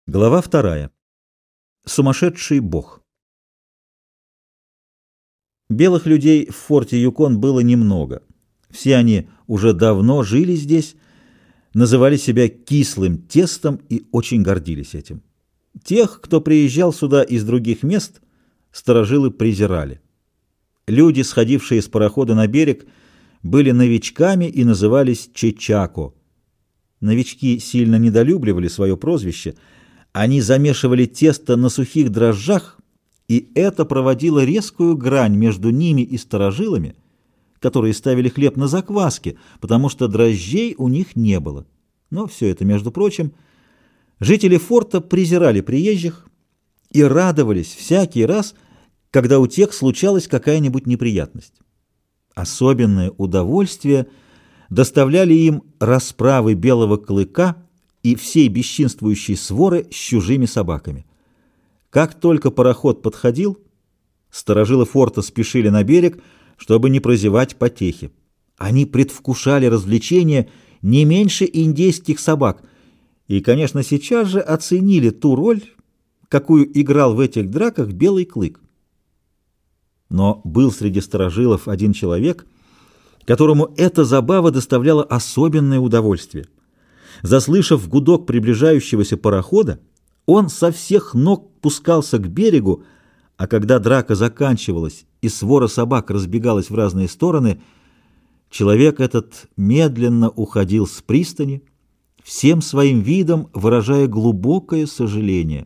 Глава 2. Сумасшедший бог. Белых людей в форте Юкон было немного. Все они уже давно жили здесь, называли себя кислым тестом и очень гордились этим. Тех, кто приезжал сюда из других мест, старожилы презирали. Люди, сходившие с парохода на берег, были новичками и назывались чечако. Новички сильно недолюбливали свое прозвище. Они замешивали тесто на сухих дрожжах, и это проводило резкую грань между ними и старожилами, которые ставили хлеб на закваске, потому что дрожжей у них не было. Но все это, между прочим, жители форта презирали приезжих и радовались всякий раз, когда у тех случалась какая-нибудь неприятность. Особенное удовольствие доставляли им расправы белого клыка и всей бесчинствующей своры с чужими собаками. Как только пароход подходил, старожилы форта спешили на берег, чтобы не прозевать потехи. Они предвкушали развлечения не меньше индейских собак и, конечно, сейчас же оценили ту роль, какую играл в этих драках белый клык. Но был среди старожилов один человек, которому эта забава доставляла особенное удовольствие. Заслышав гудок приближающегося парохода, он со всех ног пускался к берегу, а когда драка заканчивалась и свора собак разбегалась в разные стороны, человек этот медленно уходил с пристани, всем своим видом выражая глубокое сожаление.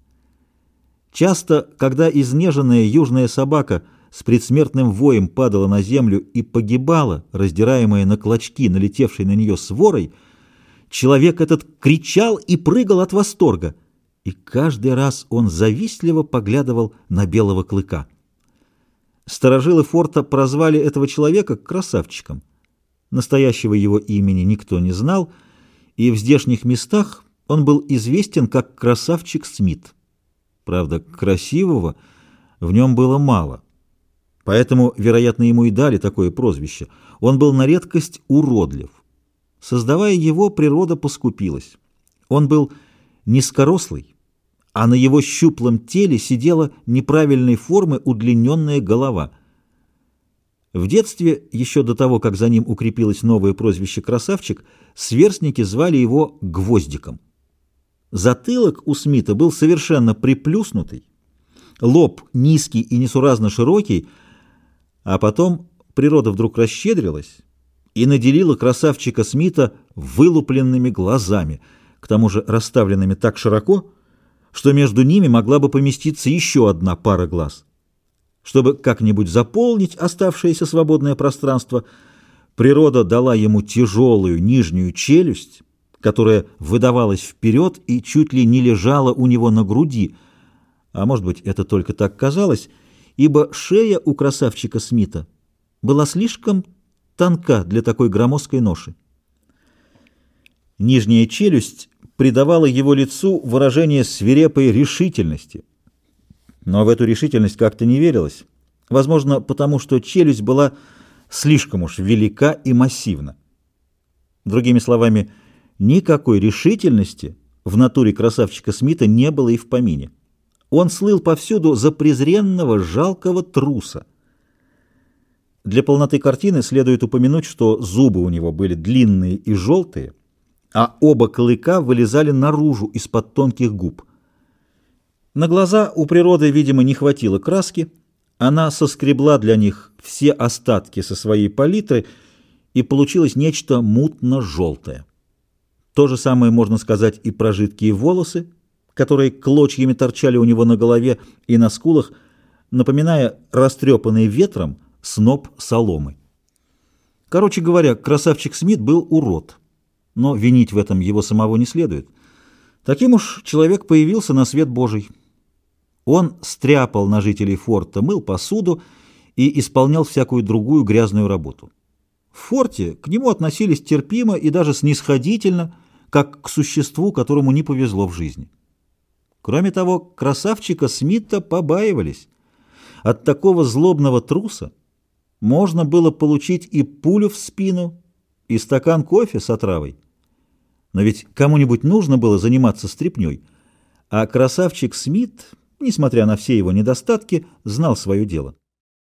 Часто, когда изнеженная южная собака с предсмертным воем падала на землю и погибала, раздираемая на клочки, налетевшей на нее сворой, человек этот кричал и прыгал от восторга, и каждый раз он завистливо поглядывал на белого клыка. Старожилы форта прозвали этого человека красавчиком. Настоящего его имени никто не знал, и в здешних местах он был известен как красавчик Смит. Правда, красивого в нем было мало, поэтому, вероятно, ему и дали такое прозвище. Он был на редкость уродлив. Создавая его, природа поскупилась. Он был низкорослый, а на его щуплом теле сидела неправильной формы удлиненная голова. В детстве, еще до того, как за ним укрепилось новое прозвище «красавчик», сверстники звали его «гвоздиком». Затылок у Смита был совершенно приплюснутый, лоб низкий и несуразно широкий, а потом природа вдруг расщедрилась и наделила красавчика Смита вылупленными глазами, к тому же расставленными так широко, что между ними могла бы поместиться еще одна пара глаз. Чтобы как-нибудь заполнить оставшееся свободное пространство, природа дала ему тяжелую нижнюю челюсть, которая выдавалась вперед и чуть ли не лежала у него на груди, а может быть, это только так казалось, ибо шея у красавчика Смита была слишком тонка для такой громоздкой ноши. Нижняя челюсть придавала его лицу выражение свирепой решительности, но в эту решительность как-то не верилось, возможно, потому что челюсть была слишком уж велика и массивна. Другими словами, никакой решительности в натуре красавчика Смита не было и в помине. Он слыл повсюду за презренного, жалкого труса. Для полноты картины следует упомянуть, что зубы у него были длинные и желтые, а оба клыка вылезали наружу из-под тонких губ. На глаза у природы, видимо, не хватило краски, она соскребла для них все остатки со своей палитры, и получилось нечто мутно-желтое. То же самое можно сказать и про жидкие волосы, которые клочьями торчали у него на голове и на скулах, напоминая растрепанный ветром сноп соломы. Короче говоря, красавчик Смит был урод, но винить в этом его самого не следует. Таким уж человек появился на свет Божий. Он стряпал на жителей форта, мыл посуду и исполнял всякую другую грязную работу. В форте к нему относились терпимо и даже снисходительно, как к существу, которому не повезло в жизни. Кроме того, красавчика Смита побаивались. От такого злобного труса можно было получить и пулю в спину, и стакан кофе с отравой. Но ведь кому-нибудь нужно было заниматься стряпнёй, А красавчик Смит, несмотря на все его недостатки, знал свое дело.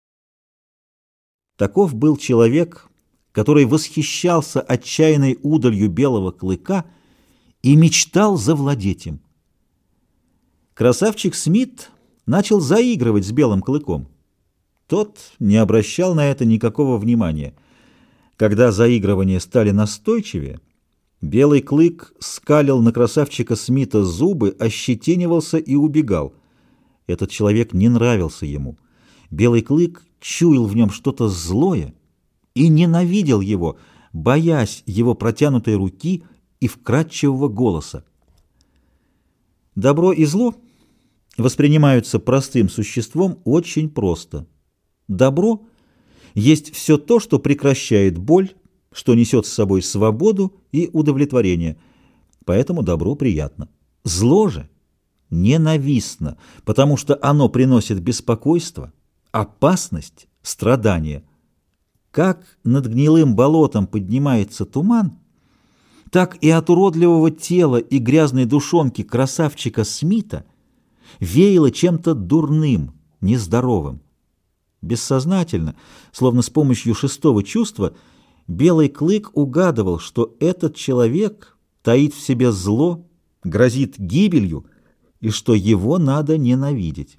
Таков был человек, который восхищался отчаянной удалью белого клыка и мечтал завладеть им. Красавчик Смит начал заигрывать с белым клыком. Тот не обращал на это никакого внимания. Когда заигрывания стали настойчивее, белый клык скалил на красавчика Смита зубы, ощетинивался и убегал. Этот человек не нравился ему. Белый клык чуял в нем что-то злое и ненавидел его, боясь его протянутой руки и вкрадчивого голоса. Добро и зло воспринимаются простым существом очень просто. Добро есть все то, что прекращает боль, что несет с собой свободу и удовлетворение, поэтому добро приятно. Зло же ненавистно, потому что оно приносит беспокойство, опасность, страдания. Как над гнилым болотом поднимается туман, так и от уродливого тела и грязной душонки красавчика Смита веяло чем-то дурным, нездоровым. Бессознательно, словно с помощью шестого чувства, белый клык угадывал, что этот человек таит в себе зло, грозит гибелью, и что его надо ненавидеть.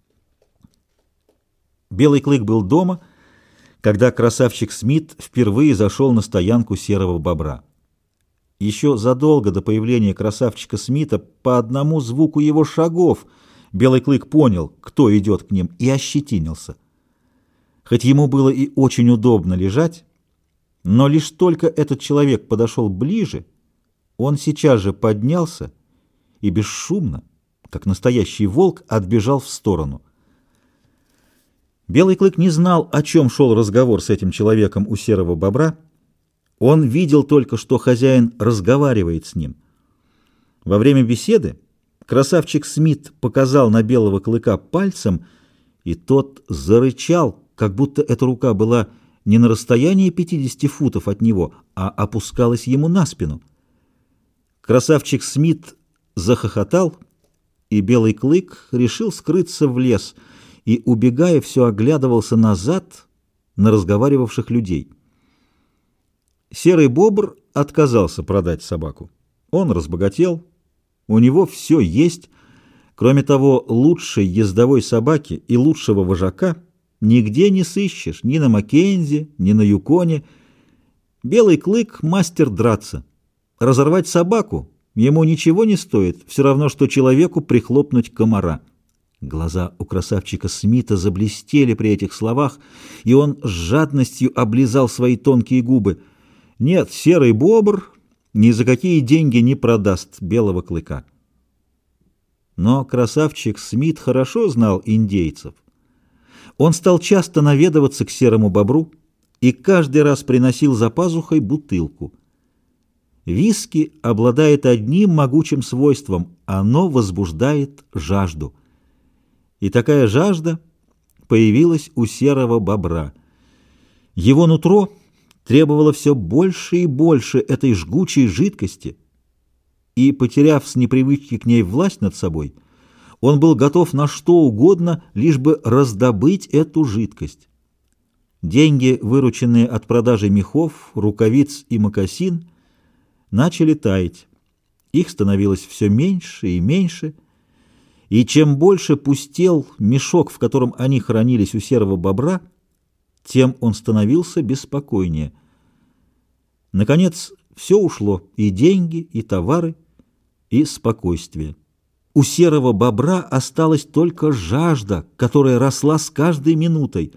Белый клык был дома, когда красавчик Смит впервые зашел на стоянку серого бобра. Еще задолго до появления красавчика Смита по одному звуку его шагов белый клык понял, кто идет к ним, и ощетинился. Хоть ему было и очень удобно лежать, но лишь только этот человек подошел ближе, он сейчас же поднялся и бесшумно, как настоящий волк, отбежал в сторону. Белый клык не знал, о чем шел разговор с этим человеком у серого бобра. Он видел только, что хозяин разговаривает с ним. Во время беседы красавчик Смит показал на белого клыка пальцем, и тот зарычал, как будто эта рука была не на расстоянии 50 футов от него, а опускалась ему на спину. Красавчик Смит захохотал, и белый клык решил скрыться в лес и, убегая, все оглядывался назад на разговаривавших людей. Серый бобр отказался продать собаку. Он разбогател, у него все есть. Кроме того, лучшей ездовой собаки и лучшего вожака нигде не сыщешь, ни на Маккензи, ни на Юконе. Белый клык — мастер драться. Разорвать собаку ему ничего не стоит, все равно, что человеку прихлопнуть комара. Глаза у красавчика Смита заблестели при этих словах, и он с жадностью облизал свои тонкие губы. Нет, серый бобр ни за какие деньги не продаст белого клыка. Но красавчик Смит хорошо знал индейцев. Он стал часто наведываться к серому бобру и каждый раз приносил за пазухой бутылку. Виски обладает одним могучим свойством – оно возбуждает жажду. И такая жажда появилась у серого бобра. Его нутро требовало все больше и больше этой жгучей жидкости, и, потеряв с непривычки к ней власть над собой, он был готов на что угодно, лишь бы раздобыть эту жидкость. Деньги, вырученные от продажи мехов, рукавиц и мокасин, начали таять. Их становилось все меньше и меньше, и чем больше пустел мешок, в котором они хранились у серого бобра, тем он становился беспокойнее. Наконец, все ушло, и деньги, и товары, и спокойствие. У серого бобра осталась только жажда, которая росла с каждой минутой.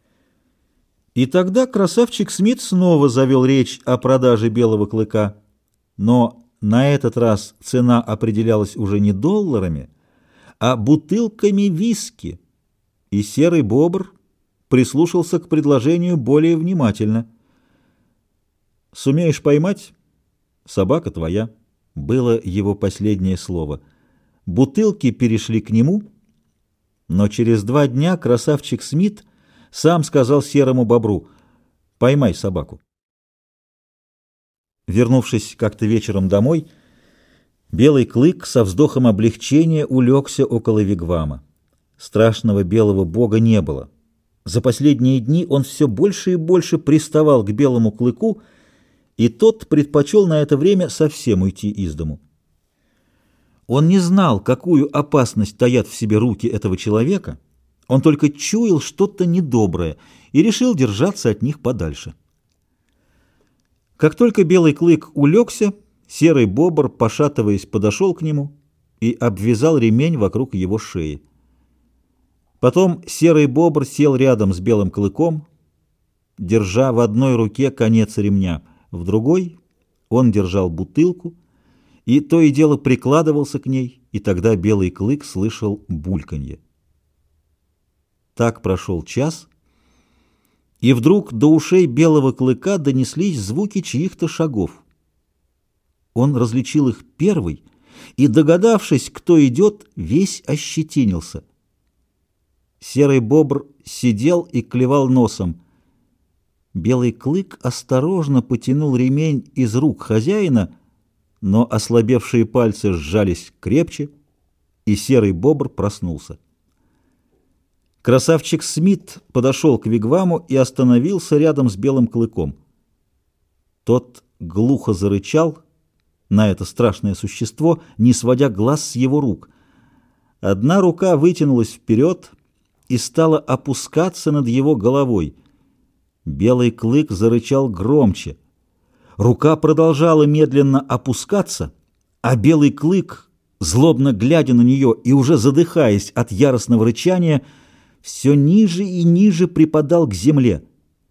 И тогда красавчик Смит снова завел речь о продаже белого клыка, но на этот раз цена определялась уже не долларами, а бутылками виски, и серый бобр прислушался к предложению более внимательно. «Сумеешь поймать? Собака твоя», — было его последнее слово. Бутылки перешли к нему, но через 2 дня красавчик Смит сам сказал серому бобру: «Поймай собаку». Вернувшись как-то вечером домой, Белый клык со вздохом облегчения улегся около вигвама. Страшного белого бога не было. За последние дни он все больше и больше приставал к белому клыку, и тот предпочел на это время совсем уйти из дому. Он не знал, какую опасность таят в себе руки этого человека, он только чуял что-то недоброе и решил держаться от них подальше. Как только белый клык улегся, серый бобр, пошатываясь, подошел к нему и обвязал ремень вокруг его шеи. Потом серый бобр сел рядом с белым клыком, держа в одной руке конец ремня, в другой он держал бутылку, и то и дело прикладывался к ней, и тогда белый клык слышал бульканье. Так прошел час, и вдруг до ушей белого клыка донеслись звуки чьих-то шагов. Он различил их первый и, догадавшись, кто идет, весь ощетинился. Серый бобр сидел и клевал носом. Белый клык осторожно потянул ремень из рук хозяина, но ослабевшие пальцы сжались крепче, и серый бобр проснулся. Красавчик Смит подошел к вигваму и остановился рядом с белым клыком. Тот глухо зарычал на это страшное существо, не сводя глаз с его рук. Одна рука вытянулась вперед и стала опускаться над его головой. Белый клык зарычал громче. Рука продолжала медленно опускаться, а белый клык, злобно глядя на нее и уже задыхаясь от яростного рычания, все ниже и ниже припадал к земле.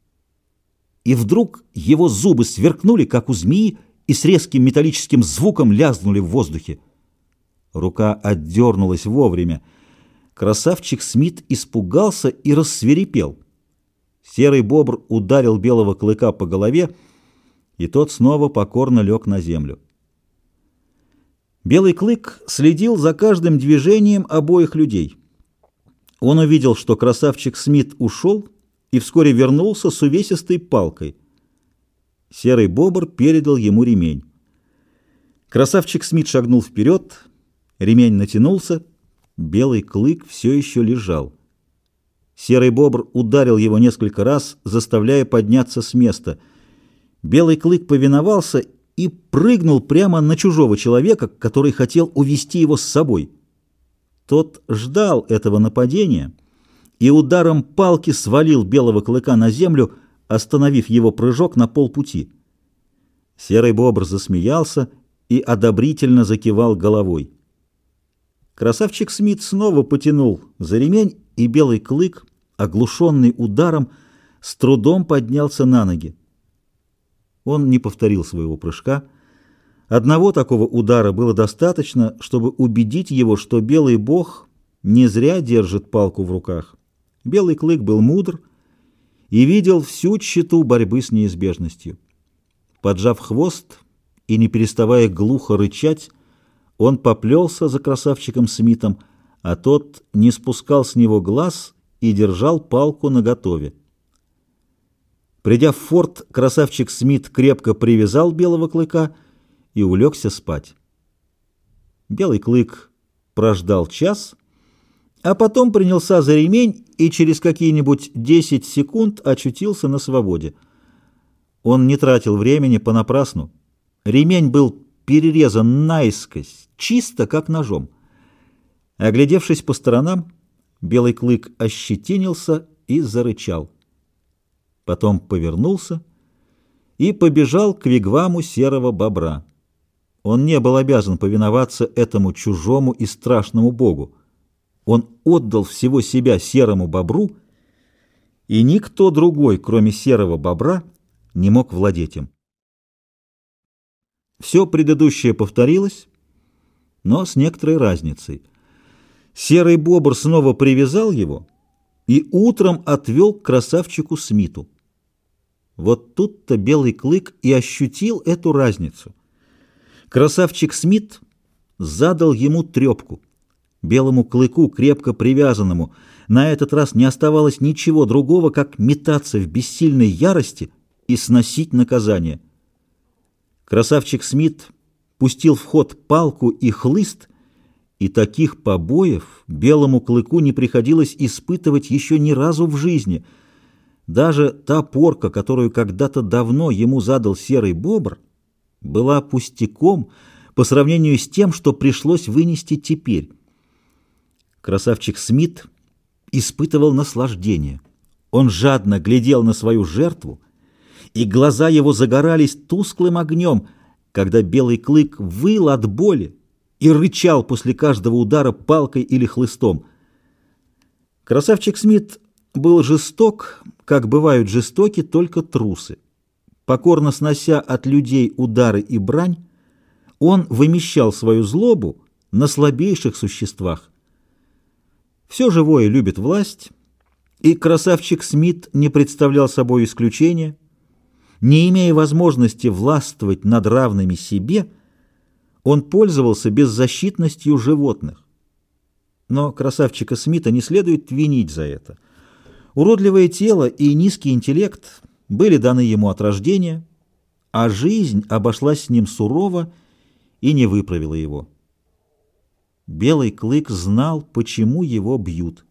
И вдруг его зубы сверкнули, как у змеи, и с резким металлическим звуком лязгнули в воздухе. Рука отдернулась вовремя. Красавчик Смит испугался и рассвирепел. Серый бобр ударил белого клыка по голове, и тот снова покорно лег на землю. Белый клык следил за каждым движением обоих людей. Он увидел, что красавчик Смит ушел, и вскоре вернулся с увесистой палкой. Серый бобр передал ему ремень. Красавчик Смит шагнул вперед, ремень натянулся, белый клык все еще лежал. Серый бобр ударил его несколько раз, заставляя подняться с места. Белый клык повиновался и прыгнул прямо на чужого человека, который хотел увести его с собой. Тот ждал этого нападения и ударом палки свалил белого клыка на землю, остановив его прыжок на полпути. Серый бобр засмеялся и одобрительно закивал головой. Красавчик Смит снова потянул за ремень, и белый клык, оглушенный ударом, с трудом поднялся на ноги. Он не повторил своего прыжка. Одного такого удара было достаточно, чтобы убедить его, что белый бог не зря держит палку в руках. Белый клык был мудр и видел всю тщету борьбы с неизбежностью. Поджав хвост и не переставая глухо рычать, он поплелся за красавчиком Смитом, а тот не спускал с него глаз и держал палку наготове. Придя в форт, красавчик Смит крепко привязал белого клыка и улегся спать. Белый клык прождал час, а потом принялся за ремень и через какие-нибудь 10 секунд очутился на свободе. Он не тратил времени понапрасну. Ремень был перерезан наискось, чисто как ножом. Оглядевшись по сторонам, белый клык ощетинился и зарычал. Потом повернулся и побежал к вигваму серого бобра. Он не был обязан повиноваться этому чужому и страшному богу. Он отдал всего себя серому бобру, и никто другой, кроме серого бобра, не мог владеть им. Все предыдущее повторилось, но с некоторой разницей. Серый бобр снова привязал его и утром отвел к красавчику Смиту. Вот тут-то белый клык и ощутил эту разницу. Красавчик Смит задал ему трепку. Белому клыку, крепко привязанному, на этот раз не оставалось ничего другого, как метаться в бессильной ярости и сносить наказание. Красавчик Смит пустил в ход палку и хлыст, и таких побоев белому клыку не приходилось испытывать еще ни разу в жизни. Даже та порка, которую когда-то давно ему задал серый бобр, была пустяком по сравнению с тем, что пришлось вынести теперь. Красавчик Смит испытывал наслаждение. Он жадно глядел на свою жертву, и глаза его загорались тусклым огнем, когда белый клык выл от боли и рычал после каждого удара палкой или хлыстом. Красавчик Смит был жесток, как бывают жестоки только трусы. Покорно снося от людей удары и брань, он вымещал свою злобу на слабейших существах. Все живое любит власть, и красавчик Смит не представлял собой исключения. Не имея возможности властвовать над равными себе, он пользовался беззащитностью животных. Но красавчика Смита не следует винить за это. Уродливое тело и низкий интеллект были даны ему от рождения, а жизнь обошлась с ним сурово и не выправила его. Белый клык знал, почему его бьют.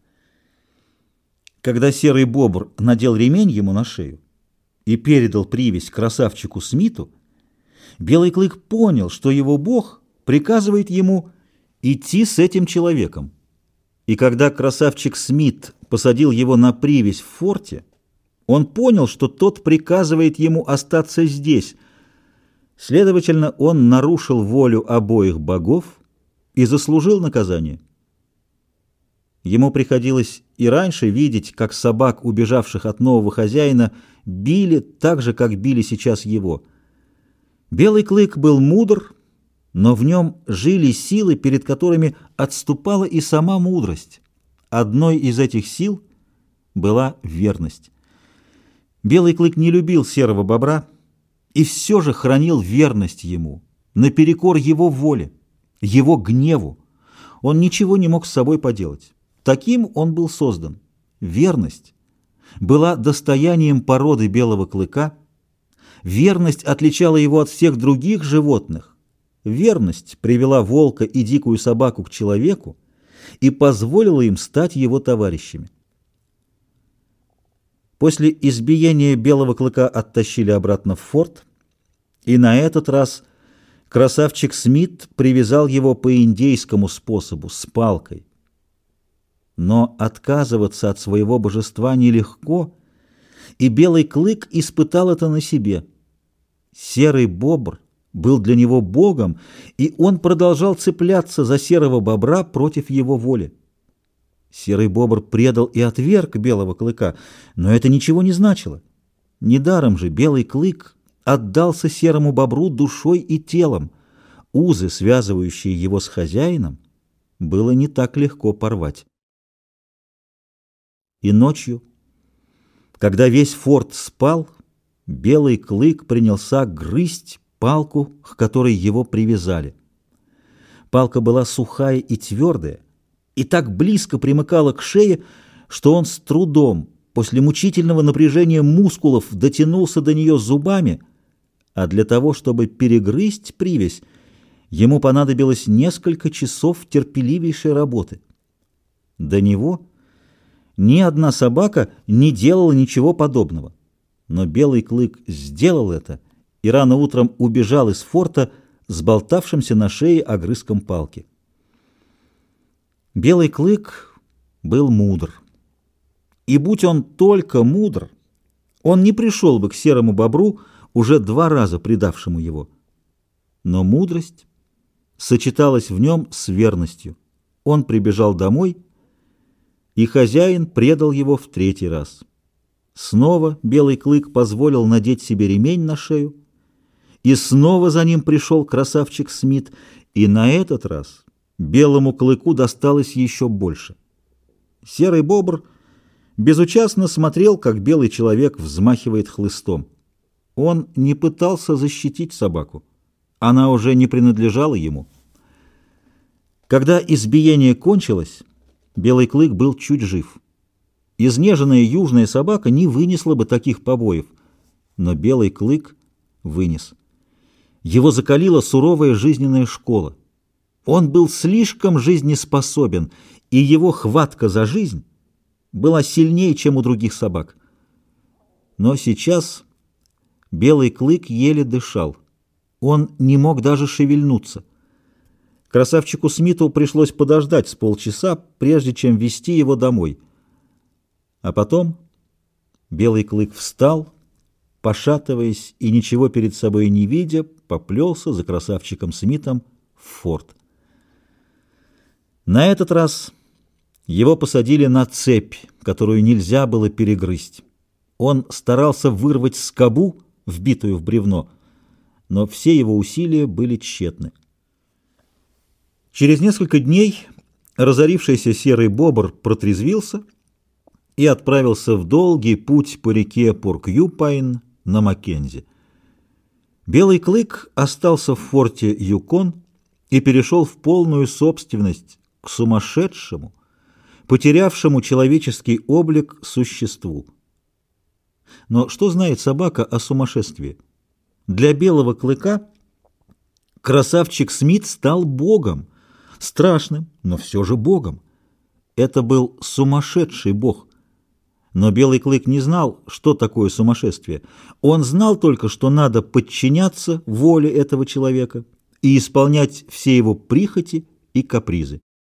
Когда серый бобр надел ремень ему на шею и передал привязь красавчику Смиту, белый клык понял, что его бог приказывает ему идти с этим человеком. И когда красавчик Смит посадил его на привязь в форте, он понял, что тот приказывает ему остаться здесь. Следовательно, он нарушил волю обоих богов и заслужил наказание. Ему приходилось и раньше видеть, как собак, убежавших от нового хозяина, били так же, как били сейчас его. Белый клык был мудр, но в нем жили силы, перед которыми отступала и сама мудрость. Одной из этих сил была верность. Белый клык не любил серого бобра и все же хранил верность ему, наперекор его воле, его гневу. Он ничего не мог с собой поделать. Таким он был создан. Верность была достоянием породы белого клыка. Верность отличала его от всех других животных. Верность привела волка и дикую собаку к человеку и позволила им стать его товарищами. После избиения белого клыка оттащили обратно в форт, и на этот раз красавчик Смит привязал его по индейскому способу, с палкой. Но отказываться от своего божества нелегко, и белый клык испытал это на себе. Серый бобр был для него богом, и он продолжал цепляться за серого бобра против его воли. Серый бобр предал и отверг белого клыка, но это ничего не значило. Недаром же белый клык отдался серому бобру душой и телом. Узы, связывающие его с хозяином, было не так легко порвать. И ночью, когда весь форт спал, белый клык принялся грызть палку, к которой его привязали. Палка была сухая и твердая, и так близко примыкала к шее, что он с трудом, после мучительного напряжения мускулов, дотянулся до нее зубами, а для того, чтобы перегрызть привязь, ему понадобилось несколько часов терпеливейшей работы. До него ни одна собака не делала ничего подобного, но белый клык сделал это и рано утром убежал из форта с болтавшимся на шее огрызком палки. Белый клык был мудр. И будь он только мудр, он не пришел бы к серому бобру, уже 2 раза предавшему его. Но мудрость сочеталась в нем с верностью. Он прибежал домой, и хозяин предал его в 3-й раз. Снова белый клык позволил надеть себе ремень на шею, и снова за ним пришел красавчик Смит, и на этот раз белому клыку досталось еще больше. Серый бобр безучастно смотрел, как белый человек взмахивает хлыстом. Он не пытался защитить собаку. Она уже не принадлежала ему. Когда избиение кончилось, белый клык был чуть жив. Изнеженная южная собака не вынесла бы таких побоев, но белый клык вынес. Его закалила суровая жизненная школа. Он был слишком жизнеспособен, и его хватка за жизнь была сильнее, чем у других собак. Но сейчас Белый клык еле дышал. Он не мог даже шевельнуться. Красавчику Смиту пришлось подождать с полчаса, прежде чем вести его домой. А потом Белый клык встал, пошатываясь и ничего перед собой не видя, поплелся за красавчиком Смитом в форт. На этот раз его посадили на цепь, которую нельзя было перегрызть. Он старался вырвать скобу, вбитую в бревно, но все его усилия были тщетны. Через несколько дней разорившийся серый бобр протрезвился и отправился в долгий путь по реке Порк-Юпайн на Маккензи. Белый клык остался в форте Юкон и перешел в полную собственность к сумасшедшему, потерявшему человеческий облик существу. Но что знает собака о сумасшествии? Для Белого клыка красавчик Смит стал богом, страшным, но все же богом. Это был сумасшедший бог. Но Белый клык не знал, что такое сумасшествие. Он знал только, что надо подчиняться воле этого человека и исполнять все его прихоти и капризы.